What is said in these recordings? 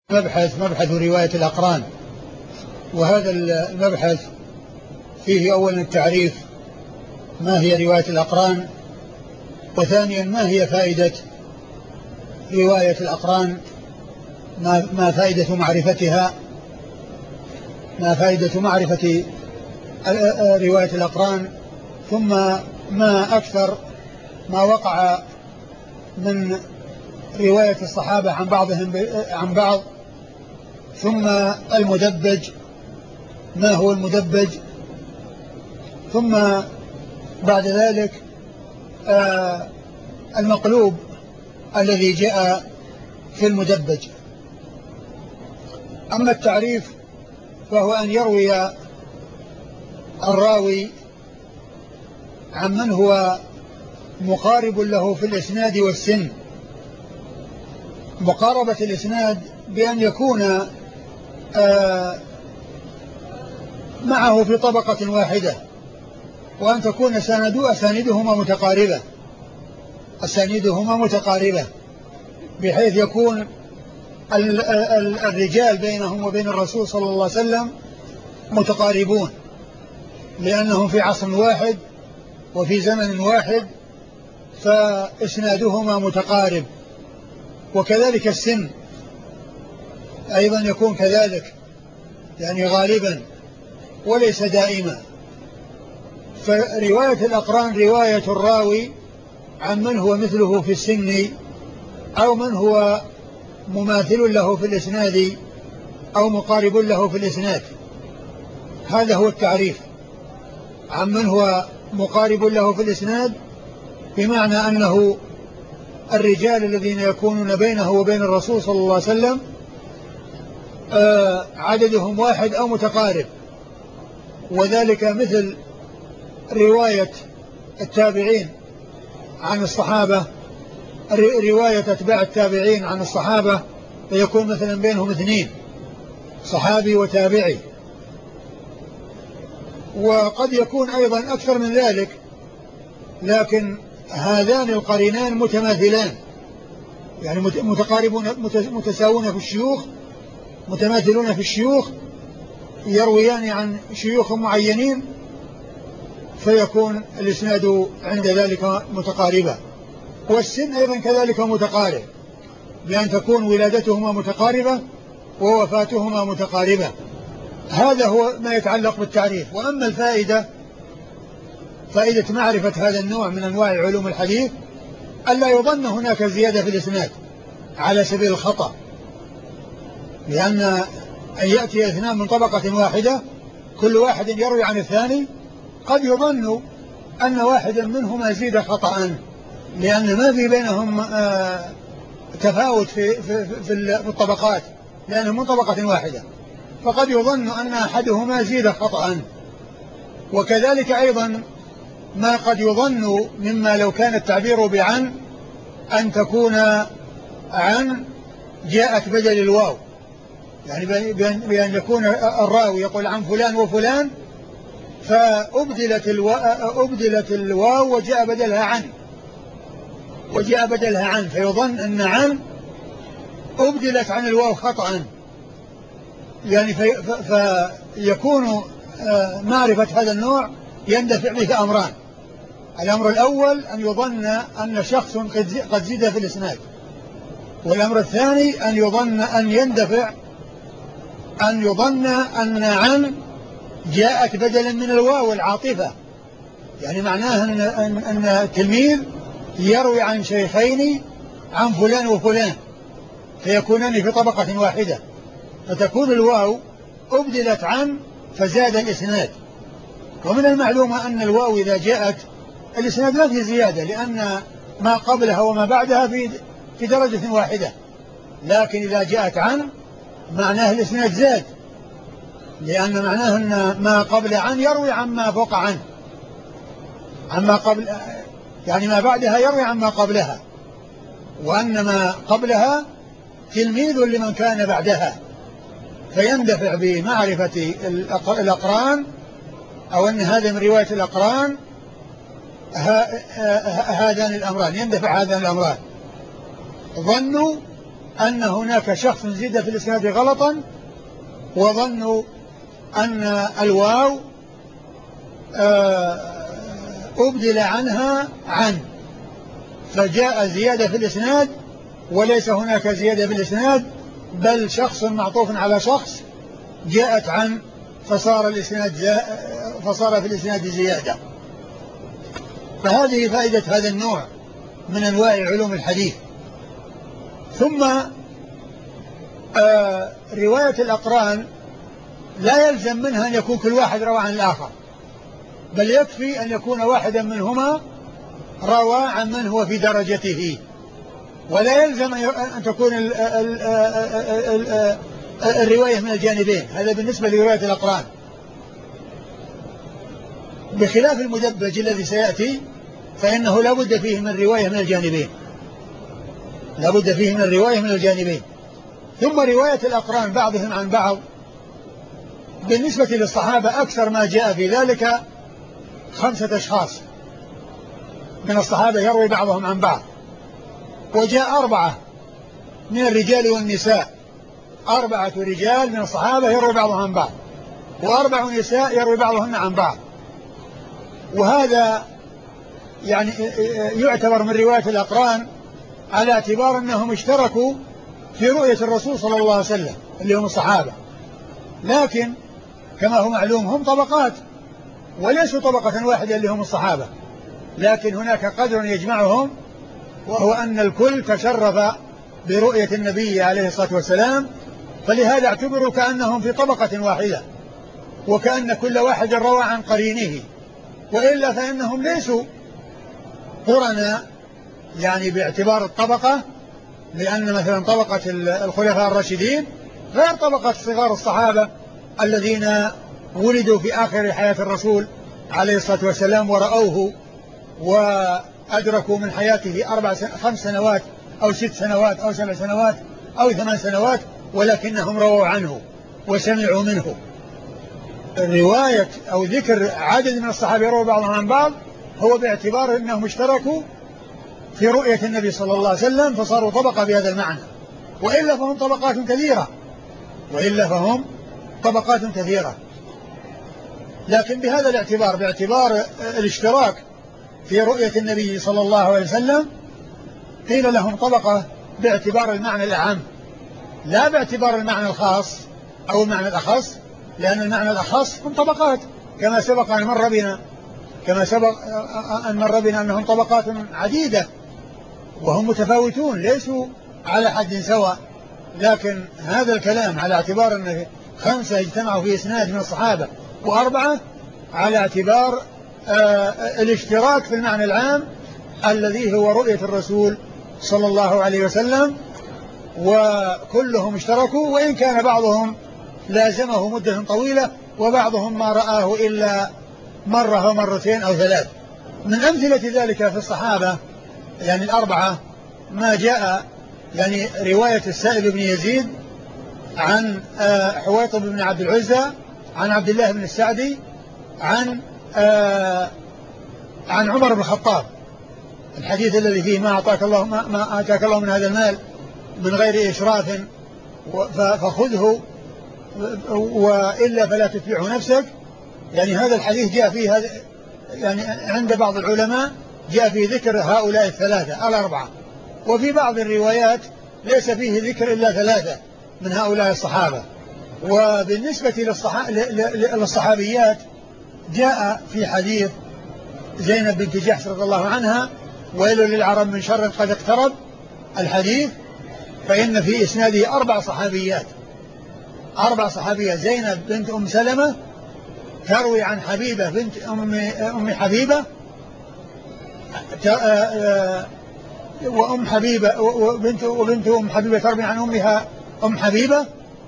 مبحث رواية الأقران. وهذا المبحث فيه أولا التعريف، ما هي رواية الأقران، وثانيا ما هي فائدة رواية الأقران، ما فائدة معرفتها، ما فائدة معرفة رواية الأقران، ثم ما أكثر ما وقع من رواية الصحابة عن بعضهم عن بعض، ثم المدبج، ما هو المدبج، ثم بعد ذلك المقلوب الذي جاء في المدبج. أما التعريف فهو أن يروي الراوي عمن هو مقارب له في الإسناد والسن. مقاربة الإسناد بأن يكون معه في طبقة واحدة، وأن تكون أساندهما متقاربة بحيث يكون الرجال بينهم وبين الرسول صلى الله عليه وسلم متقاربون، لأنهم في عصر واحد وفي زمن واحد، فإسنادهما متقارب. وكذلك السن أيضا يكون كذلك، يعني غالبا وليس دائما. فرواية الأقران رواية الراوي عن من هو مثله في السن، أو من هو مماثل له في الإسناد، أو مقارب له في الإسناد. هذا هو التعريف، عن من هو مقارب له في الإسناد، بمعنى أنه الرجال الذين يكونون بينه وبين الرسول صلى الله عليه وسلم عددهم واحد أو متقارب. وذلك مثل رواية التابعين عن الصحابة، رواية أتباع التابعين عن الصحابة، فيكون مثلا بينهم اثنين، صحابي وتابعي. وقد يكون أيضا أكثر من ذلك، لكن هذان القرينان متماثلان، يعني متقاربون متساوون في الشيوخ، متماثلون في الشيوخ، يرويان عن شيوخ معينين، فيكون الإسناد عند ذلك متقاربا. والسن أيضا كذلك متقارب، بأن تكون ولادتهما متقاربة ووفاتهما متقاربة. هذا هو ما يتعلق بالتعريف. وأما الفائدة، فائدة معرفة هذا النوع من أنواع علوم الحديث، ألا يظن هناك زيادة في الإسناد على سبيل الخطأ، لأن أن يأتي اثنان من طبقة واحدة كل واحد يروي عن الثاني، قد يظن أن واحدا منهما زيد خطأ، لأن ما في بينهم تفاوت في الطبقات، لأنهم من طبقة واحدة، فقد يظن أن أحدهما زيد خطأ. وكذلك أيضا ما قد يظن مما لو كان التعبير بعن أن تكون عن جاءت بدل الواو، يعني بأن يكون الراوي يقول عن فلان وفلان، فأبدلت الواو وجاء بدلها عن، فيظن أن عن أبدلت عن الواو خطأ. يعني فيكون معرفة هذا النوع يندفع به أمران. الأمر الأول أن يظن أن شخص قد زيد في الإسناد، والأمر الثاني أن يظن أن عن جاءت بدلا من الواو العاطفة، يعني معناه أن التلميذ يروي عن شيخين عن فلان وفلان، فيكونان في طبقة واحدة، فتكون الواو أبدلت عن فزاد الإسناد. ومن المعلوم أن الواو إذا جاءت الإسناد لا فيه زيادة، لأن ما قبلها وما بعدها في درجة واحدة، لكن إذا جاءت عن معناه الإسناد زاد، لأن معناه أن ما قبل عن يروي عما فوق عنه، عما قبل، يعني ما بعدها يروي عما قبلها، وأن ما قبلها تلميذ لمن كان بعدها، فيندفع بمعرفة الأقران، أو أن هذا من رواية الأقران هذان الأمران، يندفع هذان الأمران. ظنوا أن هناك شخص زيد في الإسناد غلطا، وظنوا أن الواو أبدل عنها عن، فجاء زيادة في الإسناد وليس هناك زيادة في الإسناد، بل شخص معطوف على شخص جاءت عن، فصار في الإسناد زيادة. فهذه فائدة هذا النوع من أنواع علوم الحديث. ثم رواية الأقران لا يلزم منها أن يكون كل واحد روى عن الآخر، بل يكفي أن يكون واحدا منهما روى عن من هو في درجته، ولا يلزم أن تكون الرواية من الجانبين. هذا بالنسبة لرواية الأقران، بخلاف المدبج الذي سيأتي فإنه لا بد فيه من رواية من الجانبين، لا بد فيه من الرواية من الجانبين. ثم رواية الأقران بعضهم عن بعض بالنسبة للصحابة أكثر ما جاء في ذلك 5 أشخاص من الصحابة يروي بعضهم عن بعض، وجاء 4 من الرجال والنساء، 4 رجال من الصحابة يروي بعضهم عن بعض، و4 نساء يروي بعضهن عن بعض. وهذا يعني يعتبر من رواية الأقران على اعتبار أنهم اشتركوا في رؤية الرسول صلى الله عليه وسلم اللي هم الصحابة، لكن كما هو معلوم هم طبقات وليسوا طبقة واحدة اللي هم الصحابة، لكن هناك قدر يجمعهم، وهو أن الكل تشرف برؤية النبي عليه الصلاة والسلام، فلهذا اعتبروا كأنهم في طبقة واحدة، وكأن كل واحد روى عن قرينه، وإلا فإنهم ليسوا قرنا يعني باعتبار الطبقة، لأن مثلا طبقة الخلفاء الراشدين غير طبقة صغار الصحابة الذين ولدوا في آخر حياة الرسول عليه الصلاة والسلام ورأوه وأدركوا من حياته 5 سنوات أو 6 سنوات أو 7 سنوات أو 8 سنوات، ولكنهم رووا عنه وسمعوا منه. الرواية أو ذكر عدد من الصحابة يرووا بعضهم عن بعض هو باعتبار أنهم اشتركوا في رؤية النبي صلى الله عليه وسلم فصاروا طبقة بهذا المعنى، وإلا فهم طبقات كثيرة، لكن بهذا الاعتبار، باعتبار الاشتراك في رؤية النبي صلى الله عليه وسلم، قيل لهم طبقة باعتبار المعنى الأعم، لا باعتبار المعنى الخاص أو المعنى الأخص، لأن المعنى الأخص هم طبقات كما سبق أن مر بنا أنهم طبقات عديدة وهم متفاوتون ليسوا على حد سواء، لكن هذا الكلام على اعتبار أن 5 اجتمعوا في إسناد من الصحابة و4 على اعتبار الاشتراك في المعنى العام الذي هو رؤية الرسول صلى الله عليه وسلم، وكلهم اشتركوا، وإن كان بعضهم لازمه مدة طويلة وبعضهم ما رآه إلا مرة ومرتين أو 3. من أمثلة ذلك في الصحابة يعني 4 ما جاء يعني رواية السائب بن يزيد عن حويطب بن عبد العزى عن عبد الله بن السعدي عن عمر بن الخطاب، الحديث الذي فيه ما آتاك الله من هذا المال من غير إشراف فخذه وإلا فلا تتبعه نفسك. يعني هذا الحديث جاء فيه يعني عند بعض العلماء جاء فيه ذكر هؤلاء 3 4، وفي بعض الروايات ليس فيه ذكر إلا 3 من هؤلاء الصحابة. وبالنسبة للصحابيات جاء في حديث زينب بنت جحش رضي الله عنها ويل للعرب من شر قد اقترب الحديث، فإن في إسناده 4 صحابيات، زينب بنت أم سلمة تروي عن حبيبة بنت أم حبيبة وأم حبيبة وبنت أم حبيبة تروي عن أمها أم حبيبة،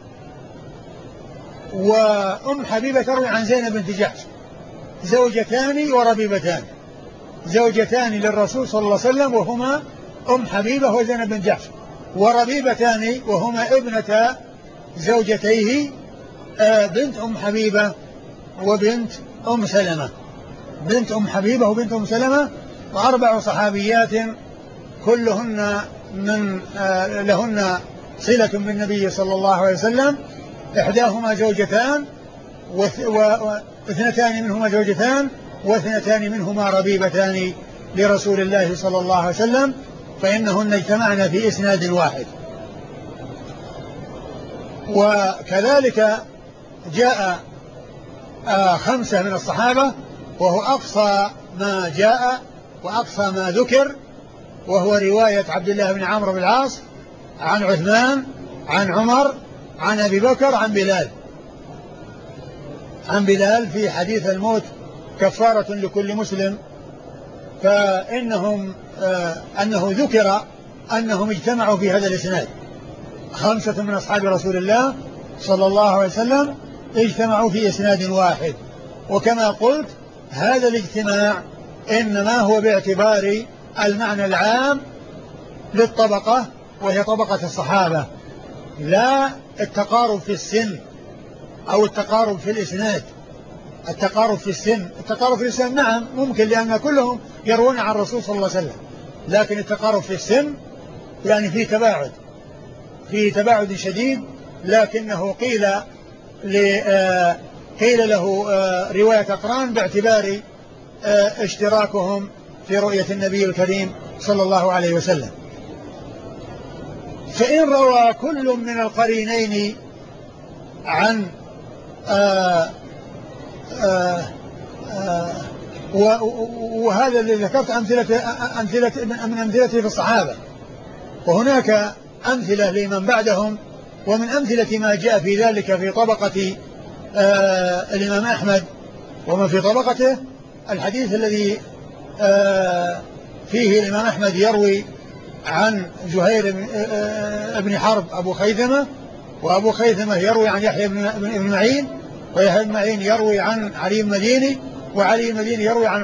وأم حبيبة تروي عن زينب بنت جحش، زوجتان وربيبتان، زوجتان للرسول صلى الله عليه وسلم وهما أم حبيبة وزينب بن جحش، وربيبتان وهما ابنتا زوجتيه بنت أم حبيبة وبنت أم سلمة، و4 صحابيات كلهن لهن صلة بالنبي صلى الله عليه وسلم، إحداهما زوجتان واثنتان منهما زوجتان واثنتان منهما ربيبتان لرسول الله صلى الله عليه وسلم، فإنهن اجتمعن في إسناد واحد. وكذلك جاء 5 من الصحابة، وهو أقصى ما جاء وأقصى ما ذكر، وهو رواية عبد الله بن عمرو بن العاص عن عثمان عن عمر عن أبي بكر عن بلال في حديث الموت كفارة لكل مسلم. فإنهم أنه ذكر أنهم اجتمعوا في هذا الإسناد، 5 من أصحاب رسول الله صلى الله عليه وسلم اجتمعوا في إسناد واحد. وكما قلت هذا الاجتماع إنما هو باعتبار المعنى العام للطبقة، وهي طبقة الصحابة، لا التقارب في السن أو التقارب في الإسناد. التقارب في السن نعم ممكن، لأن كلهم يروون عن الرسول صلى الله عليه وسلم، لكن التقارب في السن يعني في تباعد شديد، لكنه قيل له رواية أقران باعتبار اشتراكهم في رؤية النبي الكريم صلى الله عليه وسلم. فإن روى كل من القرينين عن وهذا الذي ذكرت أمثلة من أمثلته في الصحابة، وهناك أمثلة لمن بعدهم، ومن أمثلة ما جاء في ذلك في طبقة الإمام أحمد ومن في طبقته الحديث الذي فيه الإمام أحمد يروي عن زهير بن حرب أبو خيثمة، وأبو خيثمة يروي عن يحيى بن معين، ويحيى بن معين يروي عن علي المديني، وعلي المديني يروي عن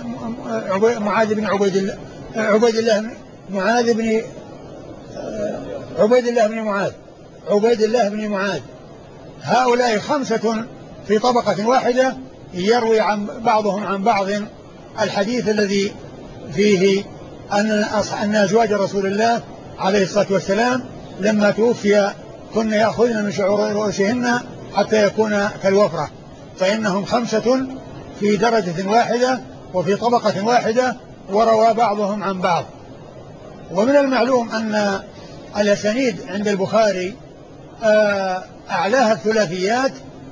عبيد الله بن معاذ. هؤلاء 5 في طبقة واحدة يروي عن بعضهم عن بعض الحديث الذي فيه أن أزواج رسول الله عليه الصلاة والسلام لما توفي كن يأخذن من شعور رؤوسهن حتى يكون كالوفرة، فإنهم 5 في درجة واحدة وفي طبقة واحدة، وروى بعضهم عن بعض. ومن المعلوم أن الأسانيد عند البخاري أعلاها الثلاثيات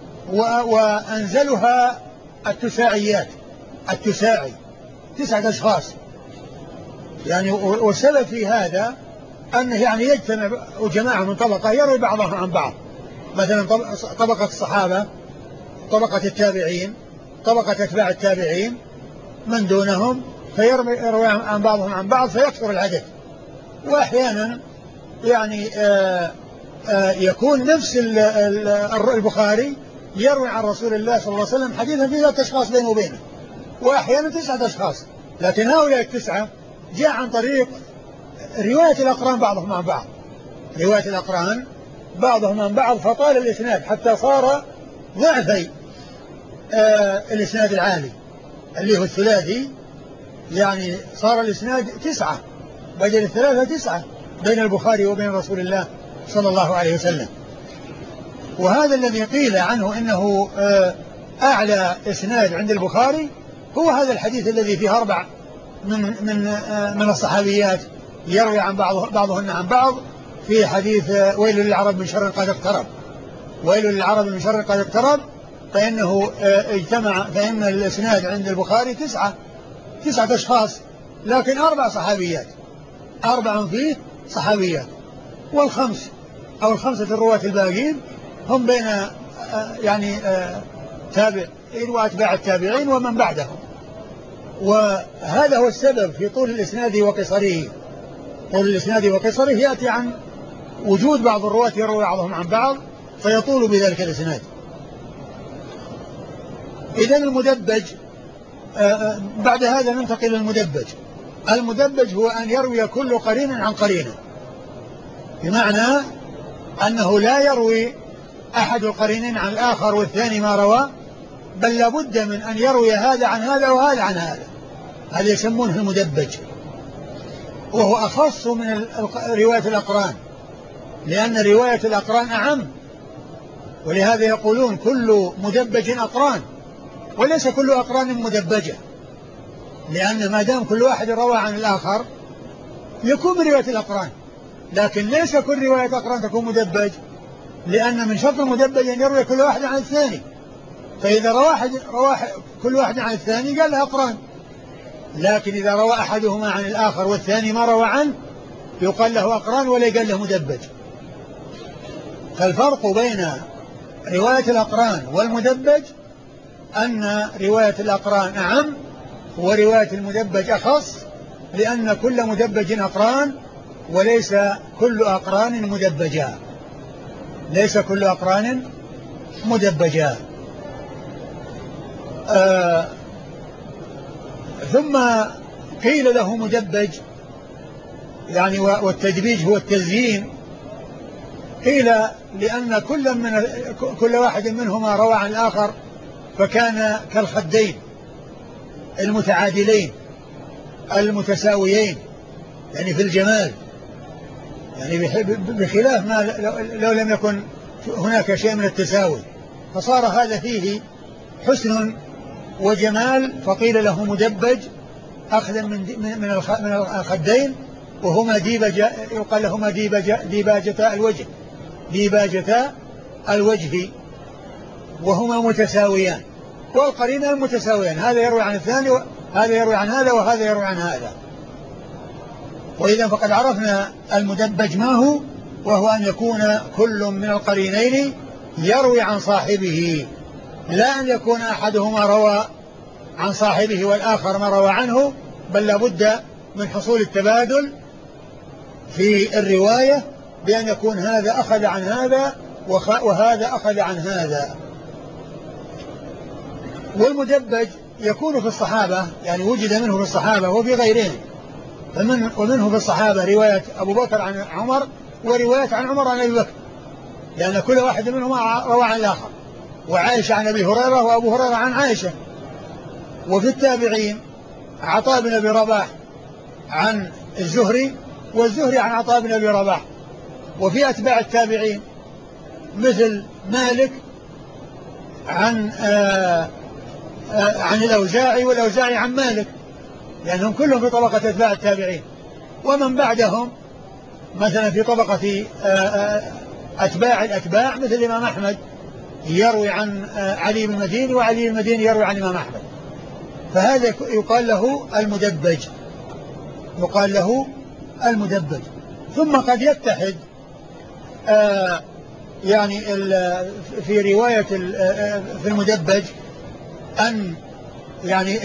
وأنزلها التساعيات. التساعي 9 أشخاص يعني، والسبب في هذا أنه يعني يجتمع جماعة من طبقة يروي بعضهم عن بعض، مثلا طبقة الصحابة، طبقة التابعين، طبقة أتباع التابعين من دونهم، فيروي عن بعضهم عن بعض فيكثر العدد. وأحيانا يعني يكون نفس البخاري يروي عن رسول الله صلى الله عليه وسلم حديثا فيه 3 أشخاص بينه وبينه، وأحيانا 9 أشخاص، لكن هؤلاء 9 جاء عن طريق رواية الأقران بعضهم عن بعض، رواية الأقران بعضهم عن بعض، فطال الإسناد حتى صار ضعفي الإسناد العالي اللي هو الثلاثي، يعني صار الإسناد 9 بدل 3 9 بين البخاري وبين رسول الله صلى الله عليه وسلم. وهذا الذي قيل عنه إنه أعلى إسناد عند البخاري هو هذا الحديث الذي فيه 4 من الصحابيات يروي عن بعضهن عن بعض، في حديث ويل للعرب من شر قد اقترب، ويل للعرب من شر قد اقترب، فإنه فإن الإسناد عند البخاري 9 أشخاص، لكن 4 صحابيات، 4 فيه صحابيات، والخمس أو ال5 الرواة الباقين هم بين يعني تابعين وأتباع التابعين ومن بعدهم. وهذا هو السبب في طول الإسناد وقصره. طول الإسناد وقصره يأتي عن وجود بعض الرواة يروي بعضهم عن بعض فيطول بذلك الإسناد. إذن المدبج بعد هذا ننتقل للمدبج. المدبج هو أن يروي كل قرين عن قرينه، بمعنى أنه لا يروي أحد القرينين عن الآخر والثاني ما روى، بل لابد من أن يروي هذا عن هذا وهذا عن هذا، هذا يسمونه المدبج، وهو أخص من رواية الأقران، لأن رواية الأقران أعم، ولهذا يقولون كل مدبج أقران، وليس كل أقران مدبجة، لأن ما دام كل واحد روى عن الآخر يكون من رواية الأقران، لكن ليس كل رواية أقران تكون مدبج، لأن من شرط المدبج أن يروي كل واحد عن الثاني، فإذا روى كل واحد عن الثاني قال له أقران، لكن إذا روى أحدهما عن الآخر والثاني ما روى عنه يقال له أقران ولا يقال له مدبج. فالفرق بين رواية الأقران والمدبج أن رواية الأقران أعم ورواية المدبج أخص، لأن كل مدبج أقران وليس كل أقران مدبجا، ليس كل أقران مدبجا. ثم قيل له مدبج يعني والتدبيج هو التزيين، قيل لأن كل واحد منهما روى عن الآخر فكان كالخدين المتعادلين المتساويين يعني في الجمال، يعني بخلاف ما لو لم يكن هناك شيء من التساوي، فصار هذا فيه حسن وجمال، فقيل له مدبج أخذا من الخدين، وهما يقال لهما ديباجتا الوجه، ديباجتا الوجه، وهما متساويان، والقرينان متساويان، هذا يروي عن الثاني هذا يروي عن هذا وهذا يروي عن هذا. وإذا فقد عرفنا المدبج ما هو، وهو أن يكون كل من القرينين يروي عن صاحبه، لا أن يكون أحدهما روى عن صاحبه والآخر ما روى عنه، بل لابد من حصول التبادل في الرواية، بأن يكون هذا أخذ عن هذا وهذا أخذ عن هذا. والمدبج يكون في الصحابة، يعني وجد منه في الصحابة وفي غيرهم، ومنه في الصحابة رواية أبو بكر عن عمر ورواية عن عمر عن أبي بكر، لأن كل واحد منهما روى عن الآخر، وعائشة عن أبي هريرة وأبو هريرة عن عائشة. وفي التابعين عطاء بن أبي رباح عن الزهري والزهري عن عطاء بن أبي رباح. وفي أتباع التابعين مثل مالك عن الأوزاعي والأوزاعي عن مالك، لأنهم كلهم في طبقة أتباع التابعين. ومن بعدهم مثلا في طبقة أتباع الأتباع مثل الإمام أحمد يروي عن علي بن المديني، وعلي بن المديني يروي عن الإمام أحمد، فهذا يقال له المدبج، يقال له المدبج. ثم قد يتحد يعني في رواية في المدبج أن يعني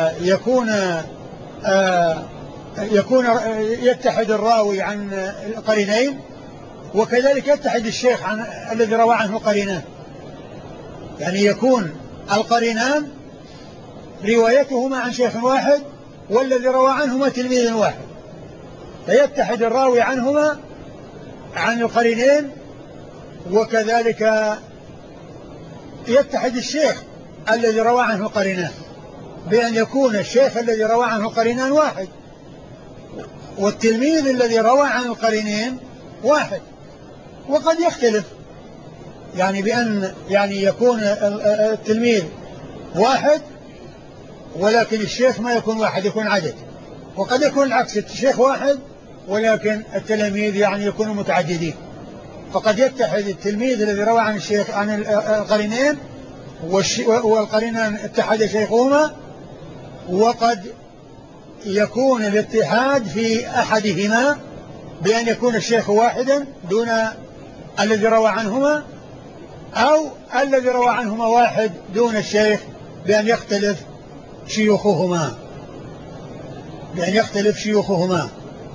يكون يتحد الراوي عن القرينين، وكذلك يتحد الشيخ عن الذي روى عنه القرينان، يعني يكون القرينان روايتهما عن شيخ واحد والذي روى عنهما تلميذ واحد، فيتحد الراوي عنهما عن القرينين، وكذلك يتحد الشيخ الذي روى عنه القرينان، بأن يكون الشيخ الذي روى عنه القرينان واحد والتلميذ الذي روى عن القرينين واحد. وقد يختلف يعني بأن يعني يكون التلميذ واحد ولكن الشيخ ما يكون واحد، يكون عدد. وقد يكون العكس، الشيخ واحد ولكن التلاميذ يعني يكونوا متعددين، فقد يتحد التلميذ الذي روى عن الشيخ عن القرينين والقرينان اتحد شيخهما، وقد يكون الاتحاد في أحدهما بأن يكون الشيخ واحدا دون الذي روى عنهما، أو الذي روى عنهما واحد دون الشيخ بأن يختلف شيوخهما، بأن يختلف شيوخهما.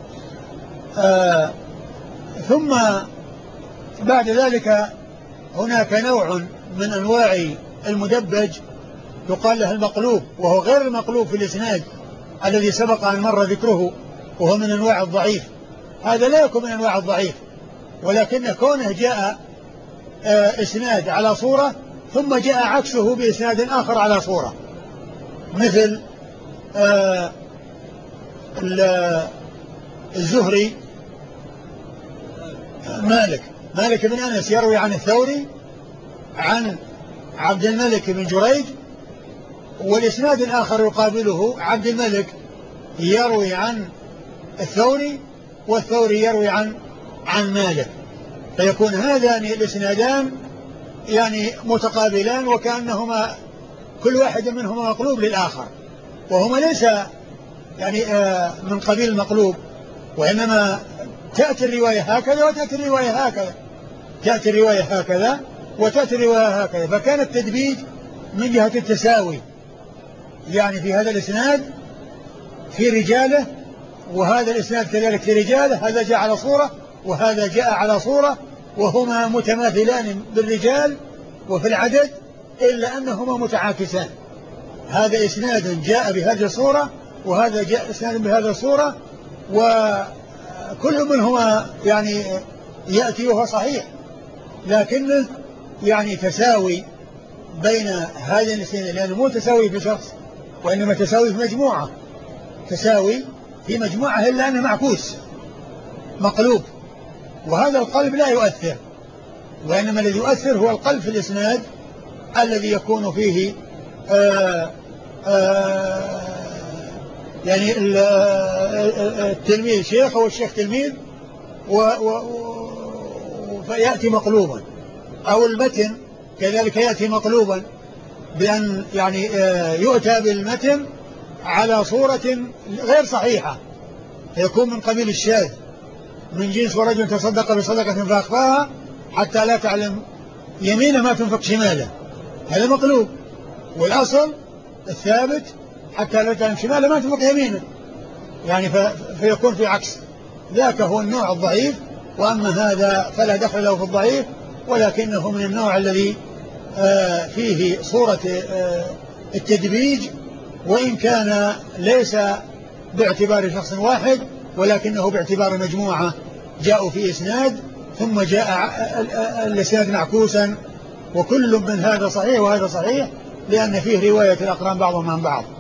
ثم بعد ذلك هناك نوع من أنواع المدبج يقال له المقلوب، وهو غير المقلوب في الإسناد الذي سبق أن مر ذكره، وهو من أنواع الضعيف. هذا لا يكون من أنواع الضعيف، ولكن كونه جاء إسناد على صورة ثم جاء عكسه بإسناد آخر على صورة، مثل الزهري مالك بن أنس يروي عن الثوري عن عبد الملك بن جريج، والإسناد الآخر يقابله عبد الملك يروي عن الثوري والثوري يروي عن مالك، فيكون هذان الإسنادان يعني متقابلان، وكأنهما كل واحد منهما مقلوب للآخر، وهما ليس يعني من قبيل المقلوب، وإنما تأتي الرواية هكذا وتأتي الرواية هكذا، تأتي الرواية هكذا وتأتي الرواية هكذا، فكان التدبيج من جهة التساوي، يعني في هذا الإسناد في رجاله، وهذا الإسناد كذلك في رجاله، هذا جاء على صورة وهذا جاء على صورة، وهما متماثلان بالرجال وفي العدد، إلا أنهما متعاكسان، هذا إسناد جاء بهذه الصورة وهذا جاء إسناد بهذه الصورة، وكل منهما يعني يأتي وهو صحيح، لكنه يعني تساوي بين هذين الاثنين، لأنه مو تساوي في شخص وإنما تساوي في مجموعة، تساوي في مجموعة، إلا أنه معكوس مقلوب، وهذا القلب لا يؤثر، وإنما الذي يؤثر هو القلب في الإسناد الذي يكون فيه يعني التلميذ شيخ والشيخ تلميذ فيأتي مقلوبا، أو المتن كذلك يأتي مقلوبا، بأن يعني يؤتى بالمتن على صورة غير صحيحة، فيكون من قبيل الشاذ، من جنس ورجل تصدق بصدقة فأخفاها حتى لا تعلم يمينه ما تنفق شماله، هذا مقلوب، والأصل الثابت حتى لا تعلم شماله ما تنفق يمينه، يعني فيكون في عكس، ذاك هو النوع الضعيف، وأما هذا فلا دخل له في الضعيف، ولكنه من النوع الذي فيه صورة التدبيج، وإن كان ليس باعتبار شخص واحد، ولكنه باعتبار مجموعة جاءوا في إسناد، ثم جاء الإسناد معكوسا، وكل من هذا صحيح وهذا صحيح، لأن فيه رواية الأقران بعضهم عن بعض.